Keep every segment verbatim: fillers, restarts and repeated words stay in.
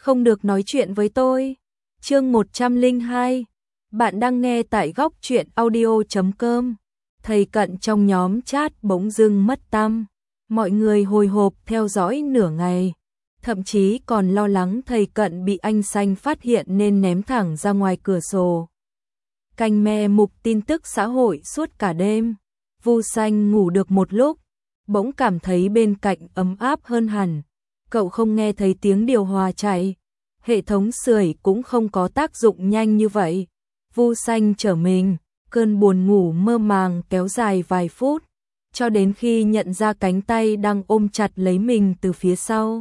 không được nói chuyện với tôi. Chương một trăm lẻ hai. Bạn đang nghe tại góc truyện audio chấm com. Thầy Cận trong nhóm chat bỗng dưng mất tăm. Mọi người hồi hộp theo dõi nửa ngày, thậm chí còn lo lắng thầy Cận bị anh Xanh phát hiện nên ném thẳng ra ngoài cửa sổ. Canh me mục tin tức xã hội suốt cả đêm. Vu Xanh ngủ được một lúc, bỗng cảm thấy bên cạnh ấm áp hơn hẳn. Cậu không nghe thấy tiếng điều hòa chạy, hệ thống sưởi cũng không có tác dụng nhanh như vậy. Vu Xanh trở mình, cơn buồn ngủ mơ màng kéo dài vài phút, cho đến khi nhận ra cánh tay đang ôm chặt lấy mình từ phía sau.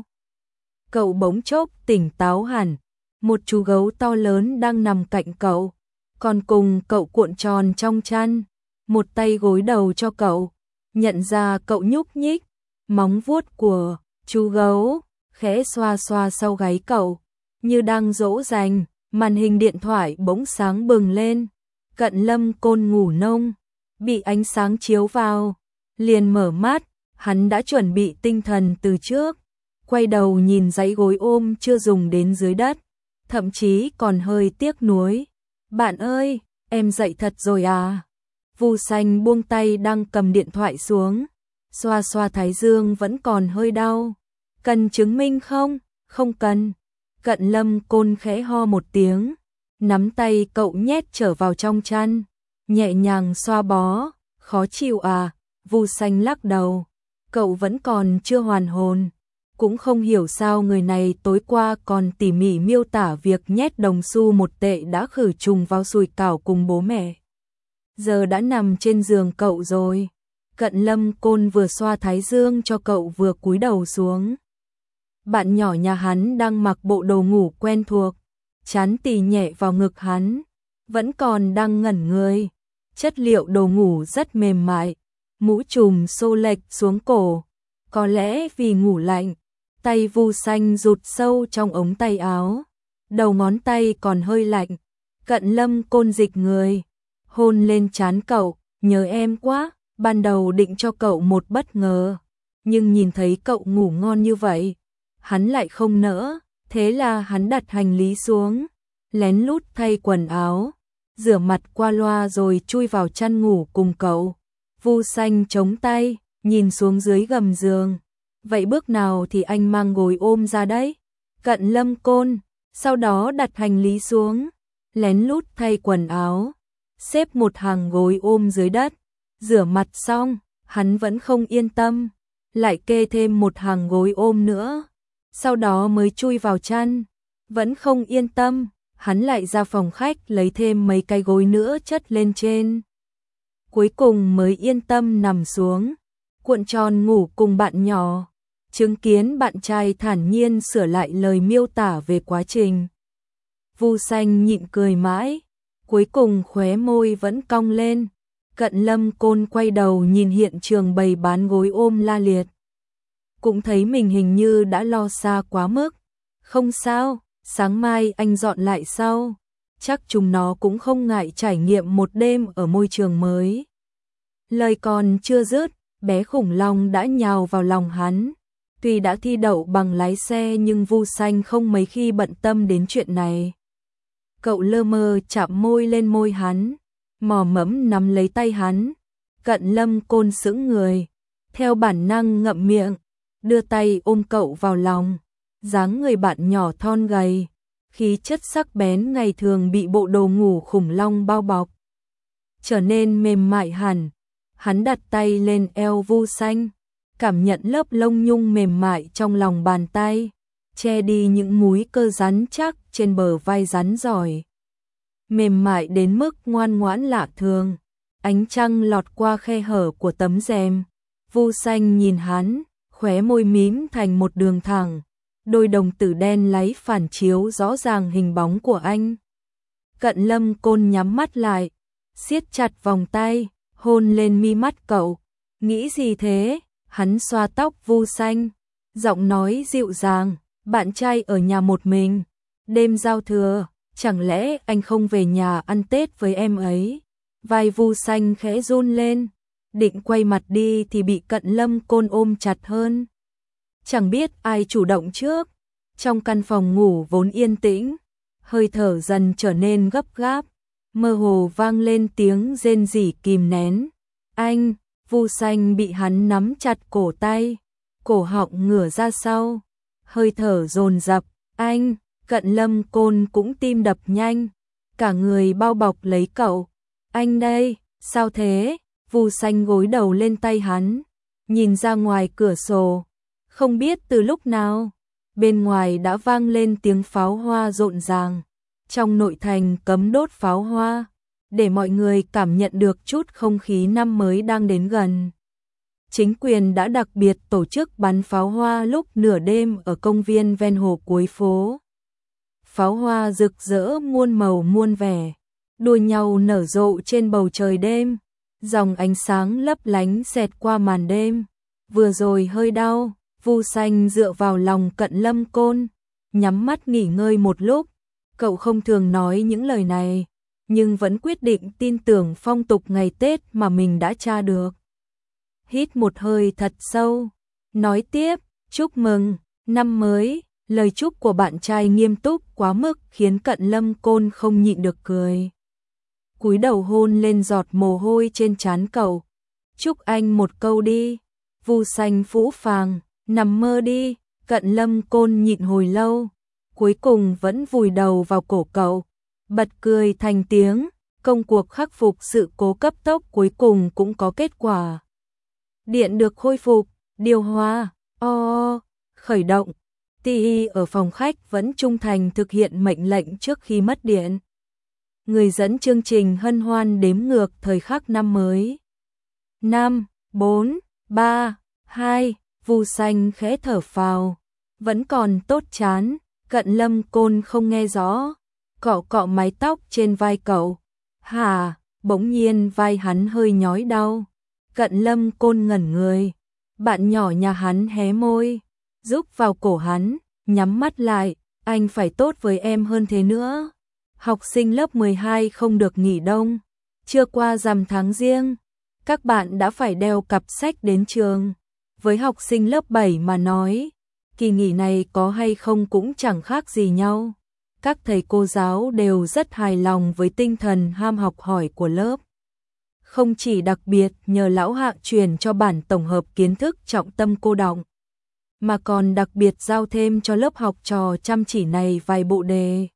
Cậu bỗng chốc tỉnh táo hẳn, một chú gấu to lớn đang nằm cạnh cậu, còn cùng cậu cuộn tròn trong chăn, một tay gối đầu cho cậu. Nhận ra cậu nhúc nhích, móng vuốt của chú gấu khẽ xoa xoa sau gáy cậu, như đang dỗ dành. Màn hình điện thoại bỗng sáng bừng lên. Cận Lâm Côn ngủ nông, bị ánh sáng chiếu vào, liền mở mắt. Hắn đã chuẩn bị tinh thần từ trước, quay đầu nhìn dãy gối ôm chưa dùng đến dưới đất, thậm chí còn hơi tiếc nuối. Bạn ơi, em dậy thật rồi à? Vu Xanh buông tay đang cầm điện thoại xuống, xoa xoa thái dương vẫn còn hơi đau. Cần chứng minh không? Không cần. Cận Lâm Côn khẽ ho một tiếng, nắm tay cậu nhét trở vào trong chăn, nhẹ nhàng xoa bó. Khó chịu à? Vu Xanh lắc đầu. Cậu vẫn còn chưa hoàn hồn, cũng không hiểu sao người này tối qua còn tỉ mỉ miêu tả việc nhét đồng xu một tệ đã khử trùng vào sùi cảo cùng bố mẹ. Giờ đã nằm trên giường cậu rồi. Cận Lâm Côn vừa xoa thái dương cho cậu vừa cúi đầu xuống. Bạn nhỏ nhà hắn đang mặc bộ đồ ngủ quen thuộc, chán tì nhẹ vào ngực hắn, vẫn còn đang ngẩn người. Chất liệu đồ ngủ rất mềm mại, mũ trùm xô lệch xuống cổ, có lẽ vì ngủ lạnh. Tay Vu Xanh rụt sâu trong ống tay áo, đầu ngón tay còn hơi lạnh. Cận Lâm Côn dịch người, hôn lên trán cậu. Nhớ em quá. Ban đầu định cho cậu một bất ngờ, nhưng nhìn thấy cậu ngủ ngon như vậy, hắn lại không nỡ. Thế là hắn đặt hành lý xuống, lén lút thay quần áo, rửa mặt qua loa rồi chui vào chăn ngủ cùng cậu. Vu Xanh chống tay, nhìn xuống dưới gầm giường. Vậy bước nào thì anh mang gối ôm ra đấy? Cận Lâm Côn sau đó đặt hành lý xuống, lén lút thay quần áo, xếp một hàng gối ôm dưới đất. Rửa mặt xong, hắn vẫn không yên tâm, lại kê thêm một hàng gối ôm nữa, sau đó mới chui vào chăn. Vẫn không yên tâm, hắn lại ra phòng khách lấy thêm mấy cái gối nữa chất lên trên. Cuối cùng mới yên tâm nằm xuống, cuộn tròn ngủ cùng bạn nhỏ, chứng kiến bạn trai thản nhiên sửa lại lời miêu tả về quá trình. Vu Xanh nhịn cười mãi, cuối cùng khóe môi vẫn cong lên. Cận Lâm Côn quay đầu nhìn hiện trường bày bán gối ôm la liệt, cũng thấy mình hình như đã lo xa quá mức. Không sao, sáng mai anh dọn lại sau, chắc chúng nó cũng không ngại trải nghiệm một đêm ở môi trường mới. Lời còn chưa dứt, bé khủng long đã nhào vào lòng hắn. Tuy đã thi đậu bằng lái xe nhưng Vu Xanh không mấy khi bận tâm đến chuyện này. Cậu lơ mơ chạm môi lên môi hắn, mò mẫm nắm lấy tay hắn. Cận Lâm Côn sững người, theo bản năng ngậm miệng, đưa tay ôm cậu vào lòng. Dáng người bạn nhỏ thon gầy, khí chất sắc bén ngày thường bị bộ đồ ngủ khủng long bao bọc, trở nên mềm mại hẳn. Hắn đặt tay lên eo Vu Xanh, cảm nhận lớp lông nhung mềm mại trong lòng bàn tay, che đi những múi cơ rắn chắc trên bờ vai rắn giỏi. Mềm mại đến mức ngoan ngoãn lạ thường. Ánh trăng lọt qua khe hở của tấm rèm. Vu Xanh nhìn hắn, khóe môi mím thành một đường thẳng, đôi đồng tử đen láy phản chiếu rõ ràng hình bóng của anh. Cận Lâm Côn nhắm mắt lại, siết chặt vòng tay, hôn lên mi mắt cậu. Nghĩ gì thế? Hắn xoa tóc Vu Xanh, giọng nói dịu dàng. Bạn trai ở nhà một mình, đêm giao thừa, chẳng lẽ anh không về nhà ăn Tết với em ấy? Vai Vu Xanh khẽ run lên, định quay mặt đi thì bị Cận Lâm Côn ôm chặt hơn. Chẳng biết ai chủ động trước, Trong căn phòng ngủ vốn yên tĩnh, hơi thở dần trở nên gấp gáp, mơ hồ vang lên tiếng rên rỉ kìm nén. Anh, Vu Xanh bị hắn nắm chặt cổ tay, cổ họng ngửa ra sau, hơi thở dồn dập. Anh, Cận Lâm Côn cũng tim đập nhanh, cả người bao bọc lấy cậu. Anh đây, sao thế? Vu Xanh gối đầu lên tay hắn, nhìn ra ngoài cửa sổ, không biết từ lúc nào, bên ngoài đã vang lên tiếng pháo hoa rộn ràng. Trong nội thành cấm đốt pháo hoa, để mọi người cảm nhận được chút không khí năm mới đang đến gần. Chính quyền đã đặc biệt tổ chức bắn pháo hoa lúc nửa đêm ở công viên ven hồ cuối phố. Pháo hoa rực rỡ muôn màu muôn vẻ, đua nhau nở rộ trên bầu trời đêm, dòng ánh sáng lấp lánh xẹt qua màn đêm. Vừa rồi hơi đau, Vu Xanh dựa vào lòng Cận Lâm Côn, nhắm mắt nghỉ ngơi một lúc. Cậu không thường nói những lời này, nhưng vẫn quyết định tin tưởng phong tục ngày Tết mà mình đã tra được. Hít một hơi thật sâu, nói tiếp, chúc mừng, năm mới. Lời chúc của bạn trai nghiêm túc quá mức khiến Cận Lâm Côn không nhịn được cười. Cúi đầu hôn lên giọt mồ hôi trên trán cậu. Chúc anh một câu đi. Vu Xanh phũ phàng, nằm mơ đi. Cận Lâm Côn nhịn hồi lâu, cuối cùng vẫn vùi đầu vào cổ cậu, bật cười thành tiếng. Công cuộc khắc phục sự cố cấp tốc cuối cùng cũng có kết quả. Điện được khôi phục, điều hòa, o, khởi động. tê i ở phòng khách vẫn trung thành thực hiện mệnh lệnh trước khi mất điện. Người dẫn chương trình hân hoan đếm ngược thời khắc năm mới. năm, bốn, ba, hai, Vu Xanh khẽ thở phào. Vẫn còn tốt chán, Cận Lâm Côn không nghe rõ. Cọ cọ mái tóc trên vai cậu. Hả, bỗng nhiên vai hắn hơi nhói đau. Cận Lâm Côn ngẩn người. Bạn nhỏ nhà hắn hé môi, giúp vào cổ hắn, nhắm mắt lại. Anh phải tốt với em hơn thế nữa. Học sinh lớp mười hai không được nghỉ đông. Chưa qua rằm tháng Giêng, các bạn đã phải đeo cặp sách đến trường. Với học sinh lớp bảy mà nói, kỳ nghỉ này có hay không cũng chẳng khác gì nhau. Các thầy cô giáo đều rất hài lòng với tinh thần ham học hỏi của lớp. Không chỉ đặc biệt nhờ lão Hạ truyền cho bản tổng hợp kiến thức trọng tâm cô đọng, mà còn đặc biệt giao thêm cho lớp học trò chăm chỉ này vài bộ đề.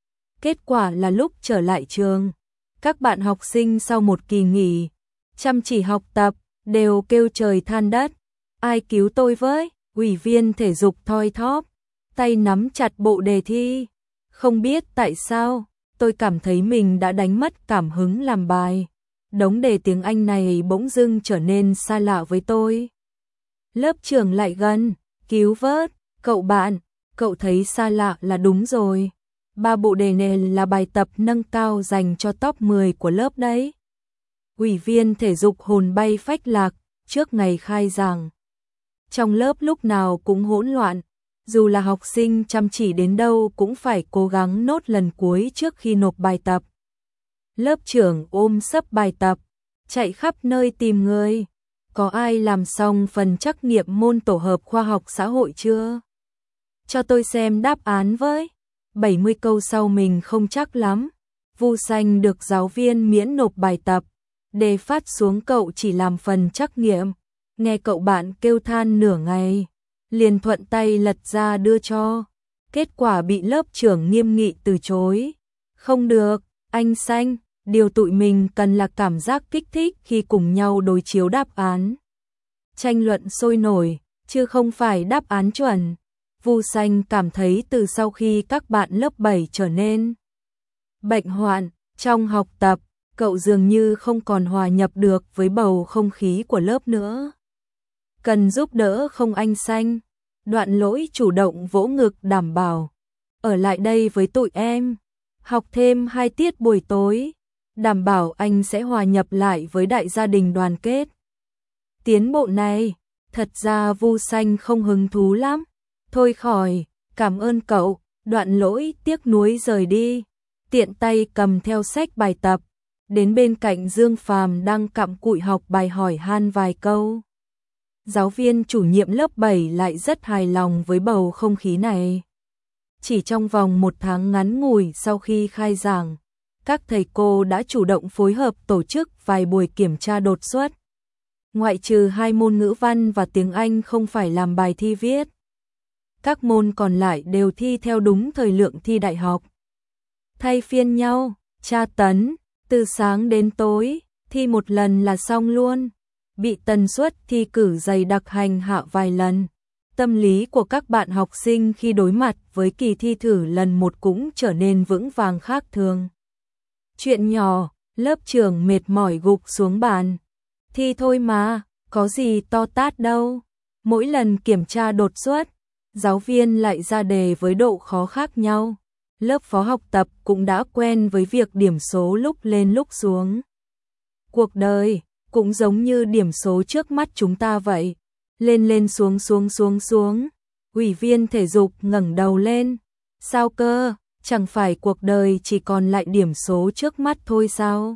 Kết quả là lúc trở lại trường, các bạn học sinh sau một kỳ nghỉ, chăm chỉ học tập, đều kêu trời than đất. Ai cứu tôi với? Ủy viên thể dục thoi thóp, tay nắm chặt bộ đề thi. Không biết tại sao, tôi cảm thấy mình đã đánh mất cảm hứng làm bài. Đống đề tiếng Anh này bỗng dưng trở nên xa lạ với tôi. Lớp trưởng lại gần, cứu vớt, cậu bạn, cậu thấy xa lạ là đúng rồi. Ba bộ đề này là bài tập nâng cao dành cho top mười của lớp đấy. Ủy viên thể dục hồn bay phách lạc, trước ngày khai giảng. Trong lớp lúc nào cũng hỗn loạn, dù là học sinh chăm chỉ đến đâu cũng phải cố gắng nốt lần cuối trước khi nộp bài tập. Lớp trưởng ôm sấp bài tập, chạy khắp nơi tìm người. Có ai làm xong phần trắc nghiệm môn tổ hợp khoa học xã hội chưa? Cho tôi xem đáp án với. bảy mươi câu sau mình không chắc lắm. Vu Xanh được giáo viên miễn nộp bài tập. Đề phát xuống cậu chỉ làm phần trắc nghiệm. Nghe cậu bạn kêu than nửa ngày, liền thuận tay lật ra đưa cho. Kết quả bị lớp trưởng nghiêm nghị từ chối. Không được, anh Xanh, điều tụi mình cần là cảm giác kích thích khi cùng nhau đối chiếu đáp án. Tranh luận sôi nổi, chứ không phải đáp án chuẩn. Vu Xanh cảm thấy từ sau khi các bạn lớp bảy trở nên bệnh hoạn trong học tập, cậu dường như không còn hòa nhập được với bầu không khí của lớp nữa. Cần giúp đỡ không anh Xanh? Đoạn Lỗi chủ động vỗ ngực đảm bảo. Ở lại đây với tụi em, học thêm hai tiết buổi tối, đảm bảo anh sẽ hòa nhập lại với đại gia đình đoàn kết. Tiến bộ này, thật ra Vu Xanh không hứng thú lắm. Thôi khỏi, cảm ơn cậu. Đoạn Lỗi tiếc nuối rời đi, tiện tay cầm theo sách bài tập, đến bên cạnh Dương Phàm đang cặm cụi học bài hỏi han vài câu. Giáo viên chủ nhiệm lớp bảy lại rất hài lòng với bầu không khí này. Chỉ trong vòng một tháng ngắn ngủi sau khi khai giảng, các thầy cô đã chủ động phối hợp tổ chức vài buổi kiểm tra đột xuất. Ngoại trừ hai môn ngữ văn và tiếng Anh không phải làm bài thi viết, các môn còn lại đều thi theo đúng thời lượng thi đại học. Thay phiên nhau, tra tấn, từ sáng đến tối, thi một lần là xong luôn. Bị tần suất thi cử dày đặc hành hạ vài lần, tâm lý của các bạn học sinh khi đối mặt với kỳ thi thử lần một cũng trở nên vững vàng khác thường. Chuyện nhỏ, lớp trưởng mệt mỏi gục xuống bàn. Thi thôi mà, có gì to tát đâu. Mỗi lần kiểm tra đột xuất, giáo viên lại ra đề với độ khó khác nhau. Lớp phó học tập cũng đã quen với việc điểm số lúc lên lúc xuống. Cuộc đời cũng giống như điểm số trước mắt chúng ta vậy, lên lên xuống xuống xuống xuống. Ủy viên thể dục ngẩng đầu lên. Sao cơ, chẳng phải cuộc đời chỉ còn lại điểm số trước mắt thôi sao?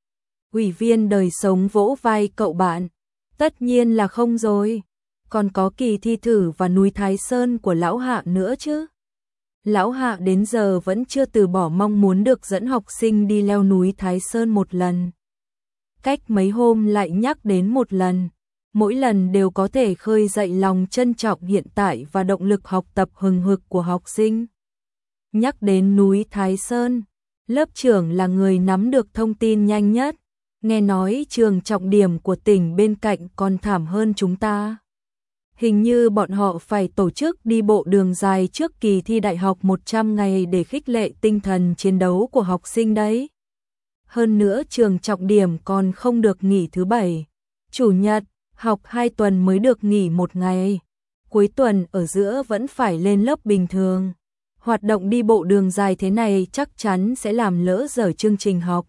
Ủy viên đời sống vỗ vai cậu bạn. Tất nhiên là không rồi, còn có kỳ thi thử và núi Thái Sơn của Lão Hạ nữa chứ. Lão Hạ đến giờ vẫn chưa từ bỏ mong muốn được dẫn học sinh đi leo núi Thái Sơn một lần. Cách mấy hôm lại nhắc đến một lần, mỗi lần đều có thể khơi dậy lòng trân trọng hiện tại và động lực học tập hừng hực của học sinh. Nhắc đến núi Thái Sơn, lớp trưởng là người nắm được thông tin nhanh nhất, nghe nói trường trọng điểm của tỉnh bên cạnh còn thảm hơn chúng ta. Hình như bọn họ phải tổ chức đi bộ đường dài trước kỳ thi đại học một trăm ngày để khích lệ tinh thần chiến đấu của học sinh đấy. Hơn nữa trường trọng điểm còn không được nghỉ thứ bảy, chủ nhật, học hai tuần mới được nghỉ một ngày. Cuối tuần ở giữa vẫn phải lên lớp bình thường. Hoạt động đi bộ đường dài thế này chắc chắn sẽ làm lỡ dở chương trình học.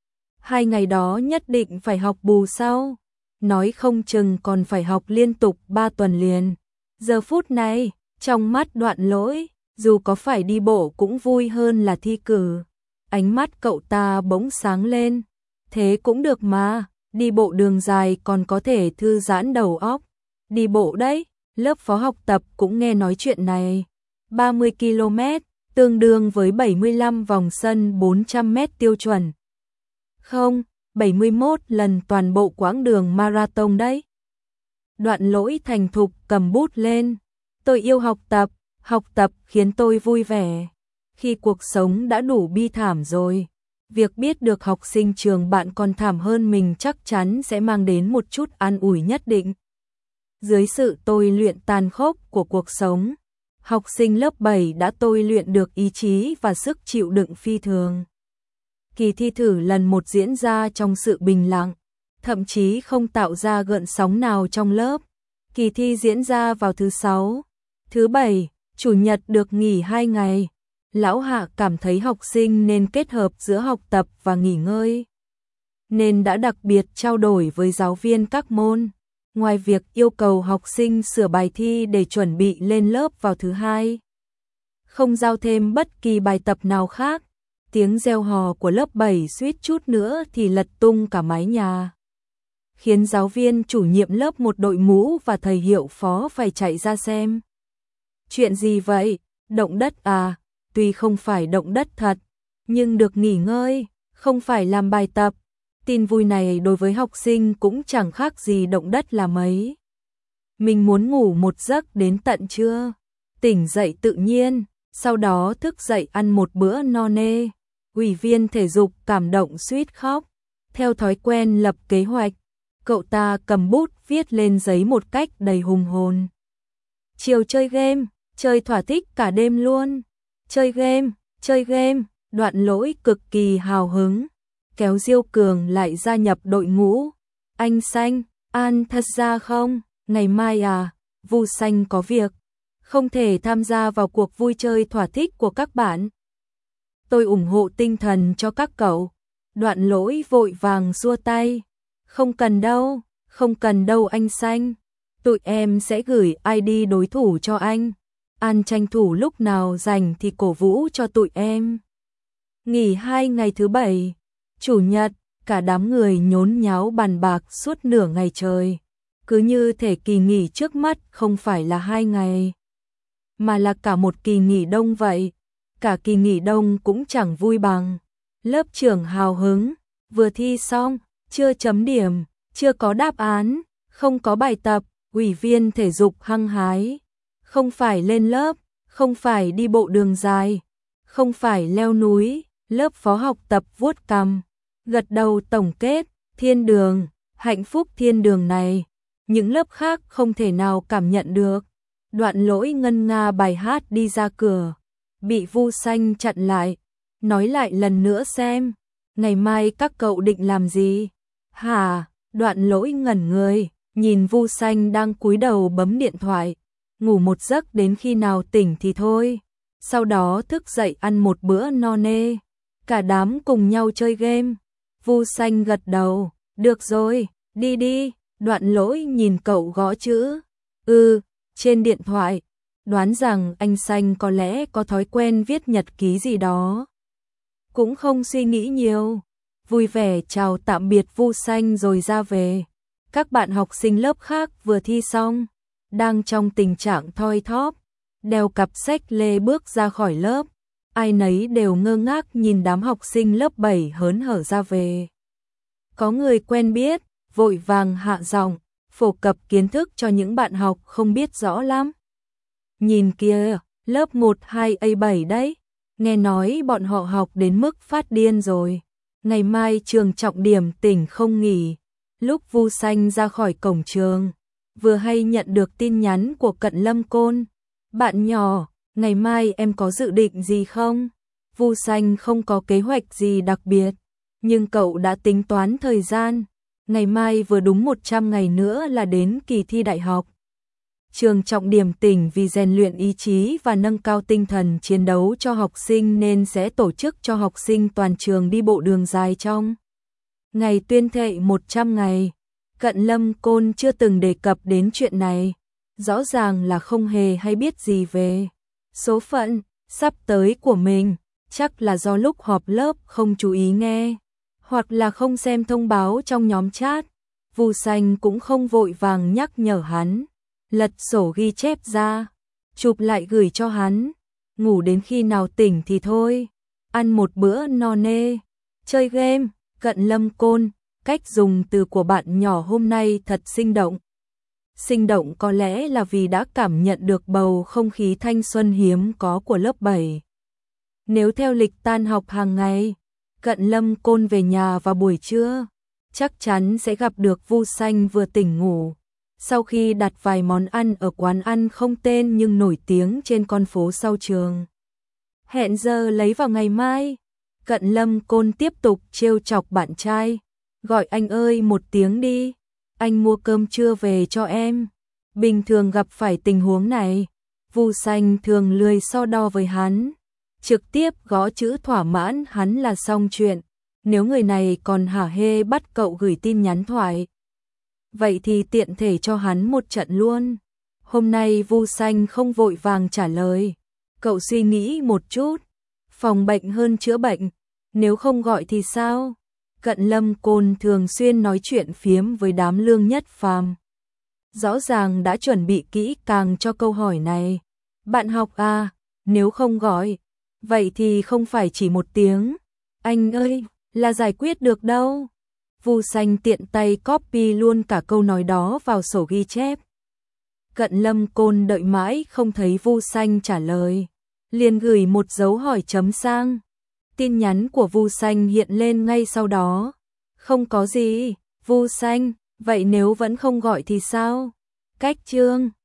Hai ngày đó nhất định phải học bù sau. Nói không chừng còn phải học liên tục ba tuần liền. Giờ phút này, trong mắt Đoạn Lỗi, dù có phải đi bộ cũng vui hơn là thi cử. Ánh mắt cậu ta bỗng sáng lên. Thế cũng được mà, đi bộ đường dài còn có thể thư giãn đầu óc. Đi bộ đấy, lớp phó học tập cũng nghe nói chuyện này. ba mươi ki lô mét, tương đương với bảy mươi lăm vòng sân bốn trăm mét tiêu chuẩn. Không, bảy mươi mốt lần toàn bộ quãng đường marathon đấy. Đoạn Lỗi thành thục cầm bút lên. Tôi yêu học tập, học tập khiến tôi vui vẻ. Khi cuộc sống đã đủ bi thảm rồi, việc biết được học sinh trường bạn còn thảm hơn mình chắc chắn sẽ mang đến một chút an ủi nhất định. Dưới sự tôi luyện tàn khốc của cuộc sống, học sinh lớp bảy đã tôi luyện được ý chí và sức chịu đựng phi thường. Kỳ thi thử lần một diễn ra trong sự bình lặng, thậm chí không tạo ra gợn sóng nào trong lớp. Kỳ thi diễn ra vào thứ sáu, thứ bảy, chủ nhật được nghỉ hai ngày. Lão Hạ cảm thấy học sinh nên kết hợp giữa học tập và nghỉ ngơi, nên đã đặc biệt trao đổi với giáo viên các môn. Ngoài việc yêu cầu học sinh sửa bài thi để chuẩn bị lên lớp vào thứ hai, không giao thêm bất kỳ bài tập nào khác. Tiếng reo hò của lớp bảy suýt chút nữa thì lật tung cả mái nhà, khiến giáo viên chủ nhiệm lớp một đội mũ và thầy hiệu phó phải chạy ra xem. Chuyện gì vậy? Động đất à? Tuy không phải động đất thật, nhưng được nghỉ ngơi, không phải làm bài tập. Tin vui này đối với học sinh cũng chẳng khác gì động đất là mấy. Mình muốn ngủ một giấc đến tận trưa, tỉnh dậy tự nhiên, sau đó thức dậy ăn một bữa no nê. Ủy viên thể dục cảm động suýt khóc. Theo thói quen lập kế hoạch, cậu ta cầm bút viết lên giấy một cách đầy hùng hồn. Chiều chơi game, chơi thỏa thích cả đêm luôn. Chơi game, chơi game, Đoạn Lỗi cực kỳ hào hứng, kéo Diêu Cường lại gia nhập đội ngũ. Anh Xanh, An thật ra không, ngày mai à, Vu Xanh có việc, không thể tham gia vào cuộc vui chơi thỏa thích của các bạn. Tôi ủng hộ tinh thần cho các cậu. Đoạn Lỗi vội vàng xua tay. Không cần đâu, không cần đâu anh Xanh. Tụi em sẽ gửi i đê đối thủ cho anh. An tranh thủ lúc nào rảnh thì cổ vũ cho tụi em. Nghỉ hai ngày thứ bảy, chủ nhật, cả đám người nhốn nháo bàn bạc suốt nửa ngày trời. Cứ như thể kỳ nghỉ trước mắt không phải là hai ngày. mà là cả một kỳ nghỉ đông vậy. Cả kỳ nghỉ đông cũng chẳng vui bằng. Lớp trưởng hào hứng, vừa thi xong, chưa chấm điểm, chưa có đáp án, không có bài tập, ủy viên thể dục hăng hái. Không phải lên lớp, không phải đi bộ đường dài, không phải leo núi, lớp phó học tập vuốt cằm, gật đầu tổng kết, thiên đường, hạnh phúc thiên đường này. Những lớp khác không thể nào cảm nhận được. Đoạn Lỗi ngân nga bài hát đi ra cửa, bị Vu Xanh chặn lại, nói lại lần nữa xem, ngày mai các cậu định làm gì? Hả? Đoạn Lỗi ngẩn người, nhìn Vu Xanh đang cúi đầu bấm điện thoại, ngủ một giấc đến khi nào tỉnh thì thôi, sau đó thức dậy ăn một bữa no nê, cả đám cùng nhau chơi game. Vu Xanh gật đầu, được rồi, đi đi. Đoạn Lỗi nhìn cậu gõ chữ, ừ, trên điện thoại, đoán rằng anh Xanh có lẽ có thói quen viết nhật ký gì đó. Cũng không suy nghĩ nhiều, vui vẻ chào tạm biệt Vu Xanh rồi ra về. Các bạn học sinh lớp khác vừa thi xong, đang trong tình trạng thoi thóp, đeo cặp sách lê bước ra khỏi lớp. Ai nấy đều ngơ ngác nhìn đám học sinh lớp bảy hớn hở ra về. Có người quen biết, vội vàng hạ giọng, phổ cập kiến thức cho những bạn học không biết rõ lắm. Nhìn kìa, lớp một hai A bảy đấy, nghe nói bọn họ học đến mức phát điên rồi. Ngày mai trường trọng điểm tỉnh không nghỉ. Lúc Vu Xanh ra khỏi cổng trường, vừa hay nhận được tin nhắn của Cận Lâm Côn. Bạn nhỏ, ngày mai em có dự định gì không? Vu Xanh không có kế hoạch gì đặc biệt, nhưng cậu đã tính toán thời gian. Ngày mai vừa đúng một trăm ngày nữa là đến kỳ thi đại học. Trường trọng điểm tỉnh vì rèn luyện ý chí và nâng cao tinh thần chiến đấu cho học sinh nên sẽ tổ chức cho học sinh toàn trường đi bộ đường dài trong ngày tuyên thệ một trăm ngày. Cận Lâm Côn chưa từng đề cập đến chuyện này, rõ ràng là không hề hay biết gì về số phận sắp tới của mình, chắc là do lúc họp lớp không chú ý nghe, hoặc là không xem thông báo trong nhóm chat. Vu Xanh cũng không vội vàng nhắc nhở hắn, lật sổ ghi chép ra, chụp lại gửi cho hắn, ngủ đến khi nào tỉnh thì thôi, ăn một bữa no nê, chơi game. Cận Lâm Côn, cách dùng từ của bạn nhỏ hôm nay thật sinh động. Sinh động có lẽ là vì đã cảm nhận được bầu không khí thanh xuân hiếm có của lớp bảy. Nếu theo lịch tan học hàng ngày, Cận Lâm Côn về nhà vào buổi trưa, chắc chắn sẽ gặp được Vu Xanh vừa tỉnh ngủ. Sau khi đặt vài món ăn ở quán ăn không tên nhưng nổi tiếng trên con phố sau trường. Hẹn giờ lấy vào ngày mai. Cận Lâm Côn tiếp tục trêu chọc bạn trai, gọi anh ơi một tiếng đi, anh mua cơm trưa về cho em. Bình thường gặp phải tình huống này, Vu Xanh thường lười so đo với hắn, trực tiếp gõ chữ thỏa mãn hắn là xong chuyện. Nếu người này còn hả hê bắt cậu gửi tin nhắn thoại, vậy thì tiện thể cho hắn một trận luôn. Hôm nay Vu Xanh không vội vàng trả lời, cậu suy nghĩ một chút, phòng bệnh hơn chữa bệnh, nếu không gọi thì sao? Cận Lâm Côn thường xuyên nói chuyện phiếm với đám Lương Nhất Phàm, rõ ràng đã chuẩn bị kỹ càng cho câu hỏi này. Bạn học à, nếu không gọi, vậy thì không phải chỉ một tiếng, anh ơi, là giải quyết được đâu. Vu Xanh tiện tay copy luôn cả câu nói đó vào sổ ghi chép. Cận Lâm Côn đợi mãi không thấy Vu Xanh trả lời, liền gửi một dấu hỏi chấm sang. Tin nhắn của Vu Xanh hiện lên ngay sau đó. Không có gì, Vu Xanh, vậy nếu vẫn không gọi thì sao? Cách chương